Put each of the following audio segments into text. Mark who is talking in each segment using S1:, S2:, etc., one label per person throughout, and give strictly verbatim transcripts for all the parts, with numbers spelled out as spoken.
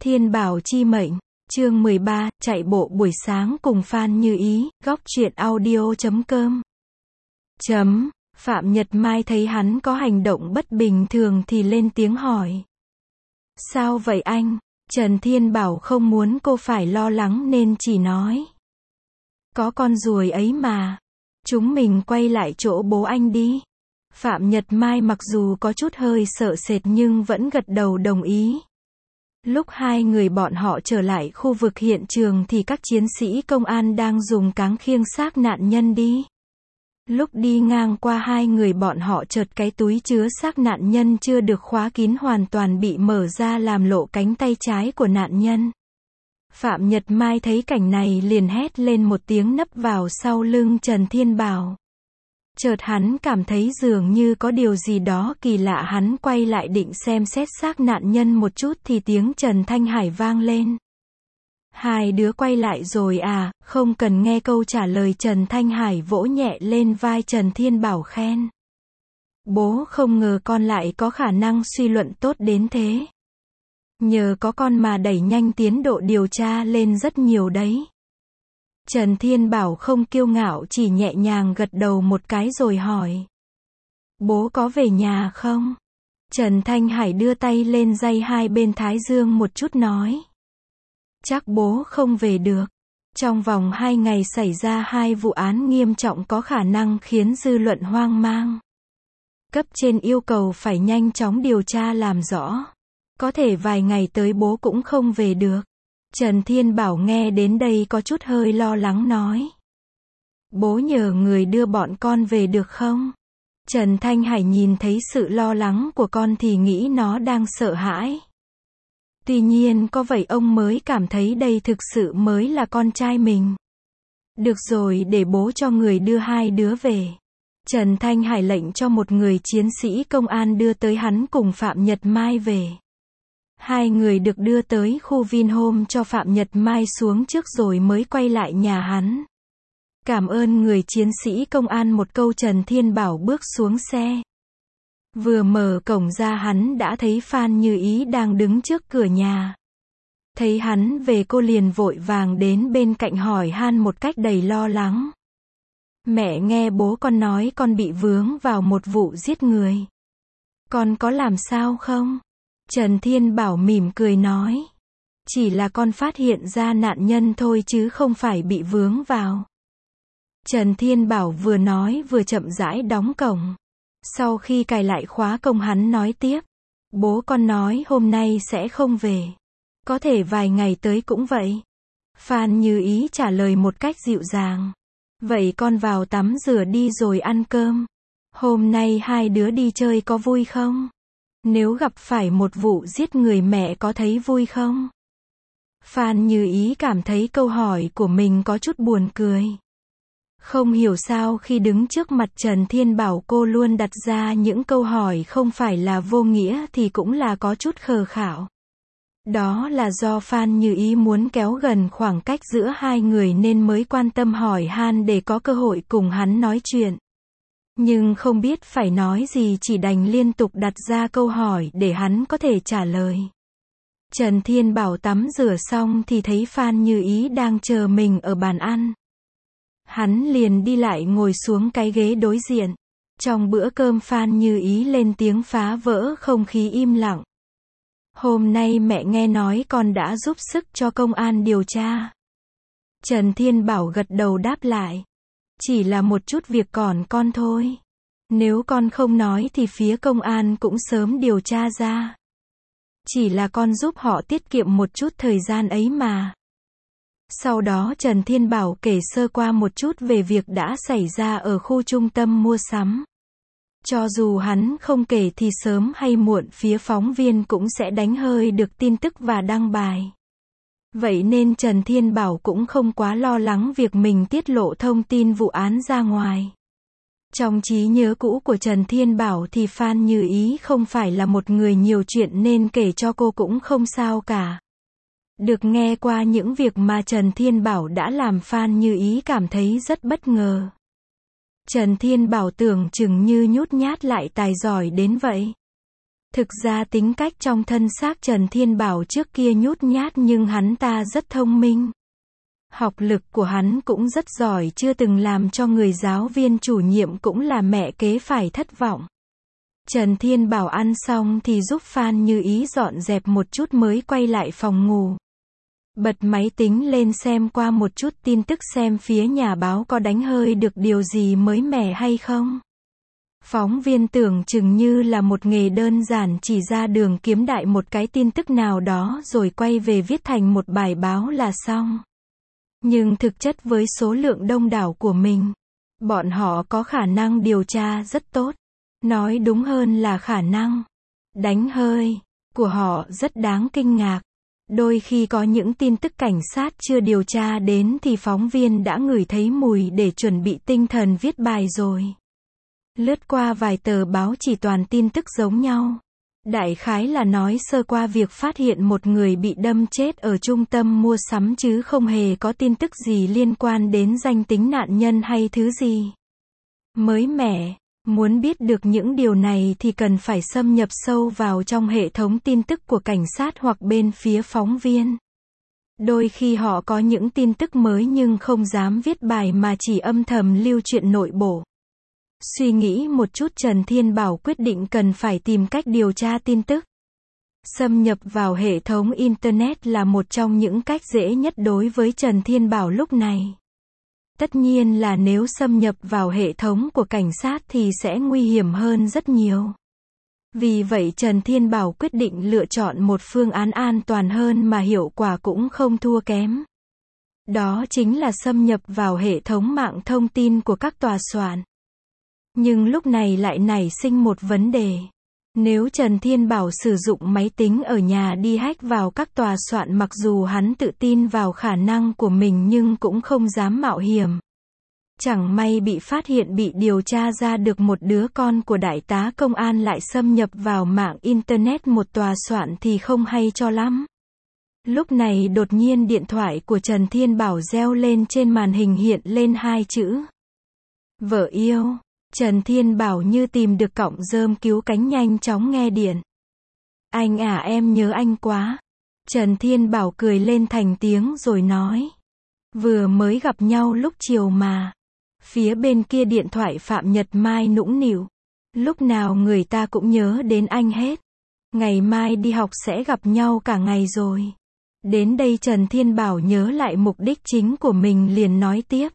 S1: Thiên Bảo chi mệnh, chương mười ba, chạy bộ buổi sáng cùng Phan Như Ý, góc truyện audio chấm com. Chấm, Phạm Nhật Mai thấy hắn có hành động bất bình thường thì lên tiếng hỏi. Sao vậy anh? Trần Thiên Bảo không muốn cô phải lo lắng nên chỉ nói. Có con ruồi ấy mà. Chúng mình quay lại chỗ bố anh đi. Phạm Nhật Mai mặc dù có chút hơi sợ sệt nhưng vẫn gật đầu đồng ý. Lúc hai người bọn họ trở lại khu vực hiện trường thì các chiến sĩ công an đang dùng cáng khiêng xác nạn nhân đi. Lúc đi ngang qua hai người bọn họ chợt cái túi chứa xác nạn nhân chưa được khóa kín hoàn toàn bị mở ra làm lộ cánh tay trái của nạn nhân. Phạm Nhật Mai thấy cảnh này liền hét lên một tiếng nấp vào sau lưng Trần Thiên Bảo. Chợt hắn cảm thấy dường như có điều gì đó kỳ lạ, hắn quay lại định xem xét xác nạn nhân một chút thì tiếng Trần Thanh Hải vang lên. Hai đứa quay lại rồi à? Không cần nghe câu trả lời, Trần Thanh Hải vỗ nhẹ lên vai Trần Thiên Bảo khen. Bố không ngờ con lại có khả năng suy luận tốt đến thế. Nhờ có con mà đẩy nhanh tiến độ điều tra lên rất nhiều đấy. Trần Thiên Bảo không kiêu ngạo, chỉ nhẹ nhàng gật đầu một cái rồi hỏi. Bố có về nhà không? Trần Thanh Hải đưa tay lên day hai bên thái dương một chút nói. Chắc bố không về được. Trong vòng hai ngày xảy ra hai vụ án nghiêm trọng có khả năng khiến dư luận hoang mang. Cấp trên yêu cầu phải nhanh chóng điều tra làm rõ. Có thể vài ngày tới bố cũng không về được. Trần Thiên Bảo nghe đến đây có chút hơi lo lắng nói. Bố nhờ người đưa bọn con về được không? Trần Thanh Hải nhìn thấy sự lo lắng của con thì nghĩ nó đang sợ hãi. Tuy nhiên có vậy ông mới cảm thấy đây thực sự mới là con trai mình. Được rồi, để bố cho người đưa hai đứa về. Trần Thanh Hải lệnh cho một người chiến sĩ công an đưa tới hắn cùng Phạm Nhật Mai về. Hai người được đưa tới khu Vinhome cho Phạm Nhật Mai xuống trước rồi mới quay lại nhà hắn. Cảm ơn người chiến sĩ công an một câu, Trần Thiên Bảo bước xuống xe. Vừa mở cổng ra hắn đã thấy Phan Như Ý đang đứng trước cửa nhà. Thấy hắn về cô liền vội vàng đến bên cạnh hỏi han một cách đầy lo lắng. Mẹ nghe bố con nói con bị vướng vào một vụ giết người. Con có làm sao không? Trần Thiên Bảo mỉm cười nói. Chỉ là con phát hiện ra nạn nhân thôi chứ không phải bị vướng vào. Trần Thiên Bảo vừa nói vừa chậm rãi đóng cổng. Sau khi cài lại khóa cổng hắn nói tiếp. Bố con nói hôm nay sẽ không về. Có thể vài ngày tới cũng vậy. Phan Như Ý trả lời một cách dịu dàng. Vậy con vào tắm rửa đi rồi ăn cơm. Hôm nay hai đứa đi chơi có vui không? Nếu gặp phải một vụ giết người mẹ có thấy vui không? Phan Như Ý cảm thấy câu hỏi của mình có chút buồn cười. Không hiểu sao khi đứng trước mặt Trần Thiên Bảo cô luôn đặt ra những câu hỏi không phải là vô nghĩa thì cũng là có chút khờ khạo. Đó là do Phan Như Ý muốn kéo gần khoảng cách giữa hai người nên mới quan tâm hỏi han để có cơ hội cùng hắn nói chuyện. Nhưng không biết phải nói gì, chỉ đành liên tục đặt ra câu hỏi để hắn có thể trả lời. Trần Thiên Bảo tắm rửa xong thì thấy Phan Như Ý đang chờ mình ở bàn ăn. Hắn liền đi lại ngồi xuống cái ghế đối diện. Trong bữa cơm Phan Như Ý lên tiếng phá vỡ không khí im lặng. Hôm nay mẹ nghe nói con đã giúp sức cho công an điều tra. Trần Thiên Bảo gật đầu đáp lại. Chỉ là một chút việc còn con thôi. Nếu con không nói thì phía công an cũng sớm điều tra ra. Chỉ là con giúp họ tiết kiệm một chút thời gian ấy mà. Sau đó Trần Thiên Bảo kể sơ qua một chút về việc đã xảy ra ở khu trung tâm mua sắm. Cho dù hắn không kể thì sớm hay muộn phía phóng viên cũng sẽ đánh hơi được tin tức và đăng bài. Vậy nên Trần Thiên Bảo cũng không quá lo lắng việc mình tiết lộ thông tin vụ án ra ngoài. Trong trí nhớ cũ của Trần Thiên Bảo thì Phan Như Ý không phải là một người nhiều chuyện nên kể cho cô cũng không sao cả. Được nghe qua những việc mà Trần Thiên Bảo đã làm, Phan Như Ý cảm thấy rất bất ngờ. Trần Thiên Bảo tưởng chừng như nhút nhát lại tài giỏi đến vậy. Thực ra tính cách trong thân xác Trần Thiên Bảo trước kia nhút nhát nhưng hắn ta rất thông minh. Học lực của hắn cũng rất giỏi, chưa từng làm cho người giáo viên chủ nhiệm cũng là mẹ kế phải thất vọng. Trần Thiên Bảo ăn xong thì giúp Phan Như Ý dọn dẹp một chút mới quay lại phòng ngủ. Bật máy tính lên xem qua một chút tin tức xem phía nhà báo có đánh hơi được điều gì mới mẻ hay không. Phóng viên tưởng chừng như là một nghề đơn giản, chỉ ra đường kiếm đại một cái tin tức nào đó rồi quay về viết thành một bài báo là xong. Nhưng thực chất với số lượng đông đảo của mình, bọn họ có khả năng điều tra rất tốt. Nói đúng hơn là khả năng đánh hơi của họ rất đáng kinh ngạc. Đôi khi có những tin tức cảnh sát chưa điều tra đến thì phóng viên đã ngửi thấy mùi để chuẩn bị tinh thần viết bài rồi. Lướt qua vài tờ báo chỉ toàn tin tức giống nhau. Đại khái là nói sơ qua việc phát hiện một người bị đâm chết ở trung tâm mua sắm chứ không hề có tin tức gì liên quan đến danh tính nạn nhân hay thứ gì mới mẻ. Muốn biết được những điều này thì cần phải xâm nhập sâu vào trong hệ thống tin tức của cảnh sát hoặc bên phía phóng viên. Đôi khi họ có những tin tức mới nhưng không dám viết bài mà chỉ âm thầm lưu chuyện nội bộ. Suy nghĩ một chút, Trần Thiên Bảo quyết định cần phải tìm cách điều tra tin tức. Xâm nhập vào hệ thống Internet là một trong những cách dễ nhất đối với Trần Thiên Bảo lúc này. Tất nhiên là nếu xâm nhập vào hệ thống của cảnh sát thì sẽ nguy hiểm hơn rất nhiều. Vì vậy Trần Thiên Bảo quyết định lựa chọn một phương án an toàn hơn mà hiệu quả cũng không thua kém. Đó chính là xâm nhập vào hệ thống mạng thông tin của các tòa soạn. Nhưng lúc này lại nảy sinh một vấn đề. Nếu Trần Thiên Bảo sử dụng máy tính ở nhà đi hack vào các tòa soạn, mặc dù hắn tự tin vào khả năng của mình nhưng cũng không dám mạo hiểm. Chẳng may bị phát hiện, bị điều tra ra được một đứa con của đại tá công an lại xâm nhập vào mạng Internet một tòa soạn thì không hay cho lắm. Lúc này đột nhiên điện thoại của Trần Thiên Bảo reo lên, trên màn hình hiện lên hai chữ vợ yêu. Trần Thiên Bảo như tìm được cọng rơm cứu cánh, nhanh chóng nghe điện. Anh à, em nhớ anh quá. Trần Thiên Bảo cười lên thành tiếng rồi nói. Vừa mới gặp nhau lúc chiều mà. Phía bên kia điện thoại Phạm Nhật Mai nũng nịu. Lúc nào người ta cũng nhớ đến anh hết. Ngày mai đi học sẽ gặp nhau cả ngày rồi. Đến đây Trần Thiên Bảo nhớ lại mục đích chính của mình liền nói tiếp.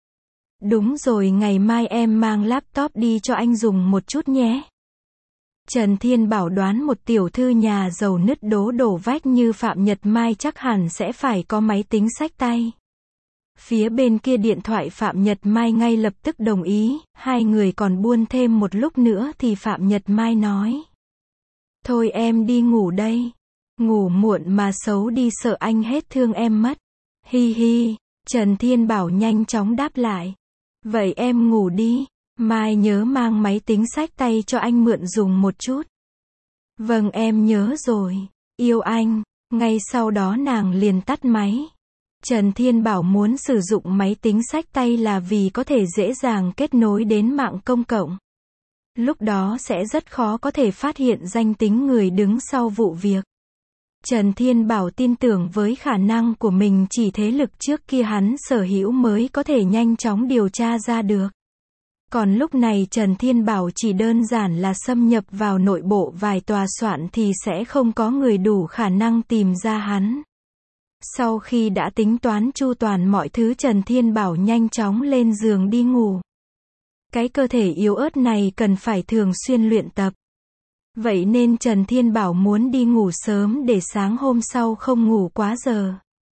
S1: Đúng rồi, ngày mai em mang laptop đi cho anh dùng một chút nhé. Trần Thiên Bảo đoán một tiểu thư nhà giàu nứt đố đổ vách như Phạm Nhật Mai chắc hẳn sẽ phải có máy tính xách tay. Phía bên kia điện thoại Phạm Nhật Mai ngay lập tức đồng ý, hai người còn buôn thêm một lúc nữa thì Phạm Nhật Mai nói. Thôi em đi ngủ đây. Ngủ muộn mà xấu đi, sợ anh hết thương em mất. Hi hi, Trần Thiên Bảo nhanh chóng đáp lại. Vậy em ngủ đi, mai nhớ mang máy tính xách tay cho anh mượn dùng một chút. Vâng em nhớ rồi, yêu anh. Ngay sau đó nàng liền tắt máy. Trần Thiên Bảo muốn sử dụng máy tính xách tay là vì có thể dễ dàng kết nối đến mạng công cộng. Lúc đó sẽ rất khó có thể phát hiện danh tính người đứng sau vụ việc. Trần Thiên Bảo tin tưởng với khả năng của mình, chỉ thế lực trước kia hắn sở hữu mới có thể nhanh chóng điều tra ra được. Còn lúc này Trần Thiên Bảo chỉ đơn giản là xâm nhập vào nội bộ vài tòa soạn thì sẽ không có người đủ khả năng tìm ra hắn. Sau khi đã tính toán chu toàn mọi thứ, Trần Thiên Bảo nhanh chóng lên giường đi ngủ. Cái cơ thể yếu ớt này cần phải thường xuyên luyện tập. Vậy nên Trần Thiên Bảo muốn đi ngủ sớm để sáng hôm sau không ngủ quá giờ.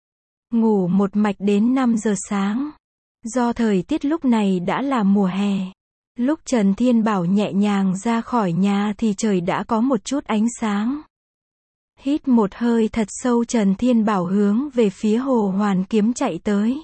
S1: Ngủ một mạch đến năm giờ sáng. Do thời tiết lúc này đã là mùa hè. Lúc Trần Thiên Bảo nhẹ nhàng ra khỏi nhà thì trời đã có một chút ánh sáng. Hít một hơi thật sâu, Trần Thiên Bảo hướng về phía Hồ Hoàn Kiếm chạy tới.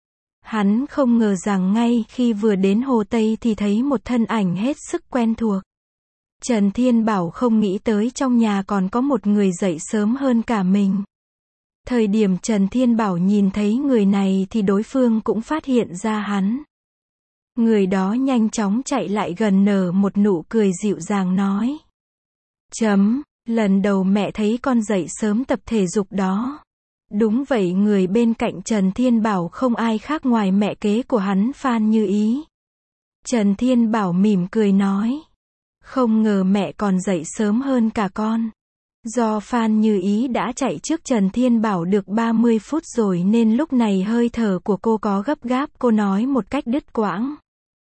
S1: Hắn không ngờ rằng ngay khi vừa đến Hồ Tây thì thấy một thân ảnh hết sức quen thuộc. Trần Thiên Bảo không nghĩ tới trong nhà còn có một người dậy sớm hơn cả mình. Thời điểm Trần Thiên Bảo nhìn thấy người này thì đối phương cũng phát hiện ra hắn. Người đó nhanh chóng chạy lại gần, nở một nụ cười dịu dàng nói. Chấm, lần đầu mẹ thấy con dậy sớm tập thể dục đó. Đúng vậy, người bên cạnh Trần Thiên Bảo không ai khác ngoài mẹ kế của hắn Phan Như Ý. Trần Thiên Bảo mỉm cười nói. Không ngờ mẹ còn dậy sớm hơn cả con. Do Phan Như Ý đã chạy trước Trần Thiên Bảo được ba mươi phút rồi nên lúc này hơi thở của cô có gấp gáp, cô nói một cách đứt quãng.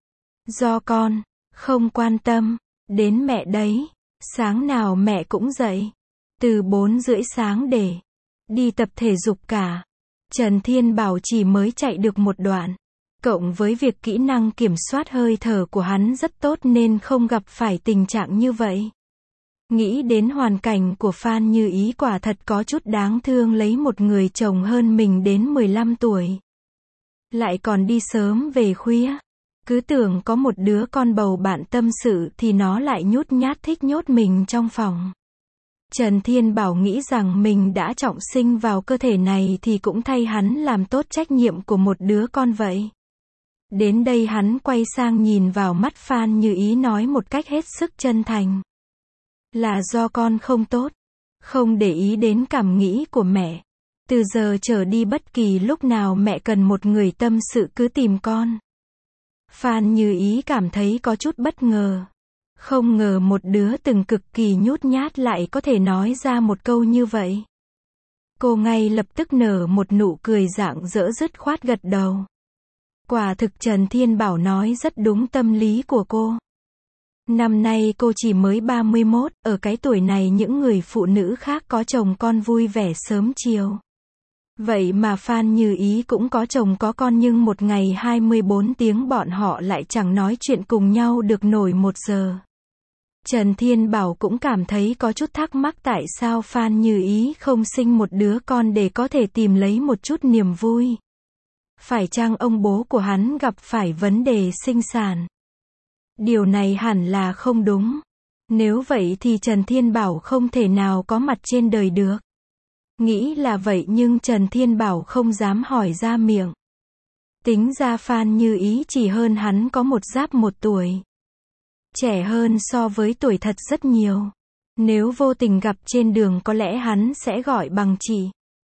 S1: Do con không quan tâm đến mẹ đấy. Sáng nào mẹ cũng dậy từ bốn rưỡi sáng để đi tập thể dục cả. Trần Thiên Bảo chỉ mới chạy được một đoạn. Cộng với việc kỹ năng kiểm soát hơi thở của hắn rất tốt nên không gặp phải tình trạng như vậy. Nghĩ đến hoàn cảnh của Phan Như Ý quả thật có chút đáng thương, lấy một người chồng hơn mình đến mười lăm tuổi. Lại còn đi sớm về khuya. Cứ tưởng có một đứa con bầu bạn tâm sự thì nó lại nhút nhát thích nhốt mình trong phòng. Trần Thiên Bảo nghĩ rằng mình đã trọng sinh vào cơ thể này thì cũng thay hắn làm tốt trách nhiệm của một đứa con vậy. Đến đây hắn quay sang nhìn vào mắt Phan Như Ý nói một cách hết sức chân thành. Là do con không tốt, không để ý đến cảm nghĩ của mẹ. Từ giờ trở đi bất kỳ lúc nào mẹ cần một người tâm sự cứ tìm con. Phan Như Ý cảm thấy có chút bất ngờ. Không ngờ một đứa từng cực kỳ nhút nhát lại có thể nói ra một câu như vậy. Cô ngay lập tức nở một nụ cười rạng rỡ, dứt khoát gật đầu. Quả thực Trần Thiên Bảo nói rất đúng tâm lý của cô. Năm nay cô chỉ mới ba mươi mốt, ở cái tuổi này những người phụ nữ khác có chồng con vui vẻ sớm chiều. Vậy mà Phan Như Ý cũng có chồng có con nhưng một ngày hai mươi bốn tiếng bọn họ lại chẳng nói chuyện cùng nhau được nổi một giờ. Trần Thiên Bảo cũng cảm thấy có chút thắc mắc tại sao Phan Như Ý không sinh một đứa con để có thể tìm lấy một chút niềm vui. Phải chăng ông bố của hắn gặp phải vấn đề sinh sản? Điều này hẳn là không đúng. Nếu vậy thì Trần Thiên Bảo không thể nào có mặt trên đời được. Nghĩ là vậy nhưng Trần Thiên Bảo không dám hỏi ra miệng. Tính ra Phan Như Ý chỉ hơn hắn có một giáp một tuổi. Trẻ hơn so với tuổi thật rất nhiều. Nếu vô tình gặp trên đường có lẽ hắn sẽ gọi bằng chị.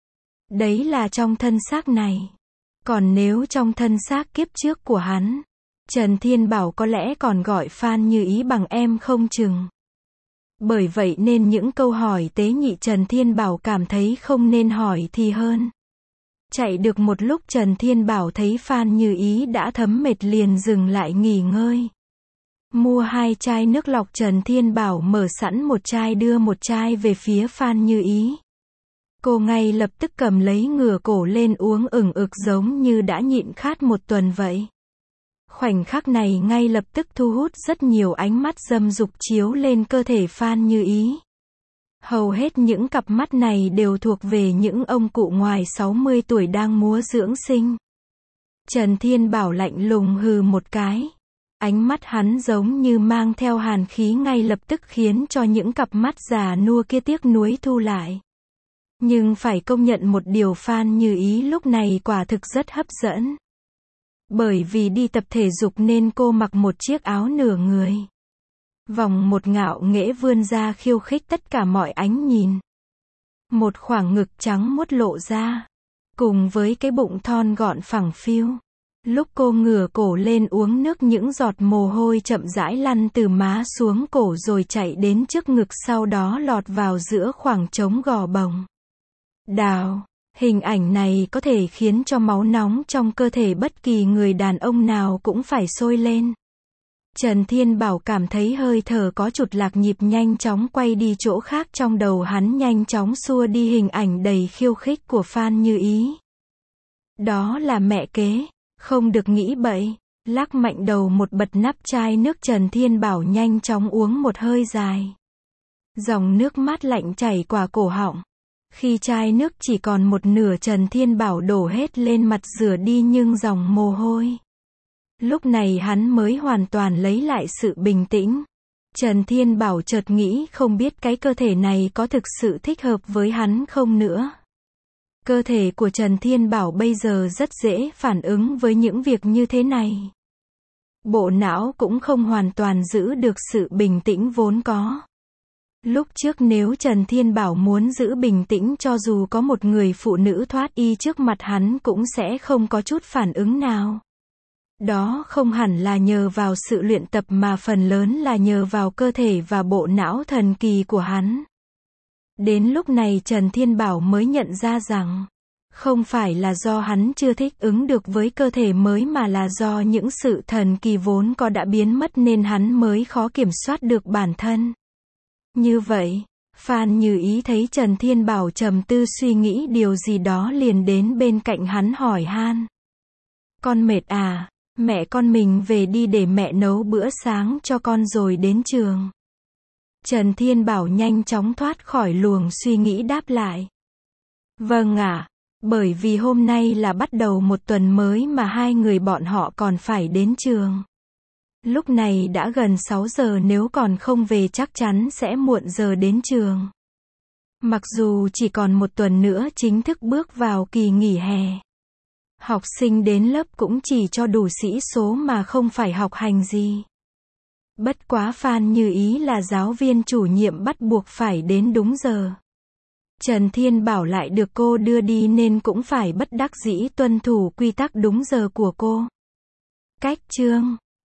S1: Đấy là trong thân xác này. Còn nếu trong thân xác kiếp trước của hắn, Trần Thiên Bảo có lẽ còn gọi Phan Như Ý bằng em không chừng. Bởi vậy nên những câu hỏi tế nhị Trần Thiên Bảo cảm thấy không nên hỏi thì hơn. Chạy được một lúc Trần Thiên Bảo thấy Phan Như Ý đã thấm mệt liền dừng lại nghỉ ngơi. Mua hai chai nước lọc, Trần Thiên Bảo mở sẵn một chai đưa một chai về phía Phan Như Ý. Cô ngay lập tức cầm lấy ngửa cổ lên uống ửng ực giống như đã nhịn khát một tuần vậy. Khoảnh khắc này ngay lập tức thu hút rất nhiều ánh mắt dâm dục chiếu lên cơ thể Phan Như Ý. Hầu hết những cặp mắt này đều thuộc về những ông cụ ngoài sáu mươi tuổi đang múa dưỡng sinh. Trần Thiên Bảo lạnh lùng hừ một cái. Ánh mắt hắn giống như mang theo hàn khí ngay lập tức khiến cho những cặp mắt già nua kia tiếc nuối thu lại. Nhưng phải công nhận một điều, Phan Như Ý lúc này quả thực rất hấp dẫn. Bởi vì đi tập thể dục nên cô mặc một chiếc áo nửa người. Vòng một ngạo nghễ vươn ra khiêu khích tất cả mọi ánh nhìn. Một khoảng ngực trắng muốt lộ ra. Cùng với cái bụng thon gọn phẳng phiu. Lúc cô ngửa cổ lên uống nước, những giọt mồ hôi chậm rãi lăn từ má xuống cổ rồi chạy đến trước ngực, sau đó lọt vào giữa khoảng trống gò bồng. Đào, hình ảnh này có thể khiến cho máu nóng trong cơ thể bất kỳ người đàn ông nào cũng phải sôi lên. Trần Thiên Bảo cảm thấy hơi thở có chút lạc nhịp, nhanh chóng quay đi chỗ khác, trong đầu hắn nhanh chóng xua đi hình ảnh đầy khiêu khích của Phan Như Ý. Đó là mẹ kế, không được nghĩ bậy. Lắc mạnh đầu một bật nắp chai nước, Trần Thiên Bảo nhanh chóng uống một hơi dài. Dòng nước mát lạnh chảy qua cổ họng. Khi chai nước chỉ còn một nửa, Trần Thiên Bảo đổ hết lên mặt rửa đi nhưng dòng mồ hôi. Lúc này hắn mới hoàn toàn lấy lại sự bình tĩnh. Trần Thiên Bảo chợt nghĩ không biết cái cơ thể này có thực sự thích hợp với hắn không nữa. Cơ thể của Trần Thiên Bảo bây giờ rất dễ phản ứng với những việc như thế này. Bộ não cũng không hoàn toàn giữ được sự bình tĩnh vốn có. Lúc trước nếu Trần Thiên Bảo muốn giữ bình tĩnh cho dù có một người phụ nữ thoát y trước mặt hắn cũng sẽ không có chút phản ứng nào. Đó không hẳn là nhờ vào sự luyện tập mà phần lớn là nhờ vào cơ thể và bộ não thần kỳ của hắn. Đến lúc này Trần Thiên Bảo mới nhận ra rằng, không phải là do hắn chưa thích ứng được với cơ thể mới mà là do những sự thần kỳ vốn có đã biến mất nên hắn mới khó kiểm soát được bản thân. Như vậy, Phan Như Ý thấy Trần Thiên Bảo trầm tư suy nghĩ điều gì đó liền đến bên cạnh hắn hỏi han. Con mệt à, mẹ con mình về đi để mẹ nấu bữa sáng cho con rồi đến trường. Trần Thiên Bảo nhanh chóng thoát khỏi luồng suy nghĩ đáp lại. Vâng ạ, bởi vì hôm nay là bắt đầu một tuần mới mà hai người bọn họ còn phải đến trường. Lúc này đã gần sáu giờ nếu còn không về chắc chắn sẽ muộn giờ đến trường. Mặc dù chỉ còn một tuần nữa chính thức bước vào kỳ nghỉ hè. Học sinh đến lớp cũng chỉ cho đủ sĩ số mà không phải học hành gì. Bất quá Phan Như Ý là giáo viên chủ nhiệm bắt buộc phải đến đúng giờ. Trần Thiên Bảo lại được cô đưa đi nên cũng phải bất đắc dĩ tuân thủ quy tắc đúng giờ của cô. Cách chương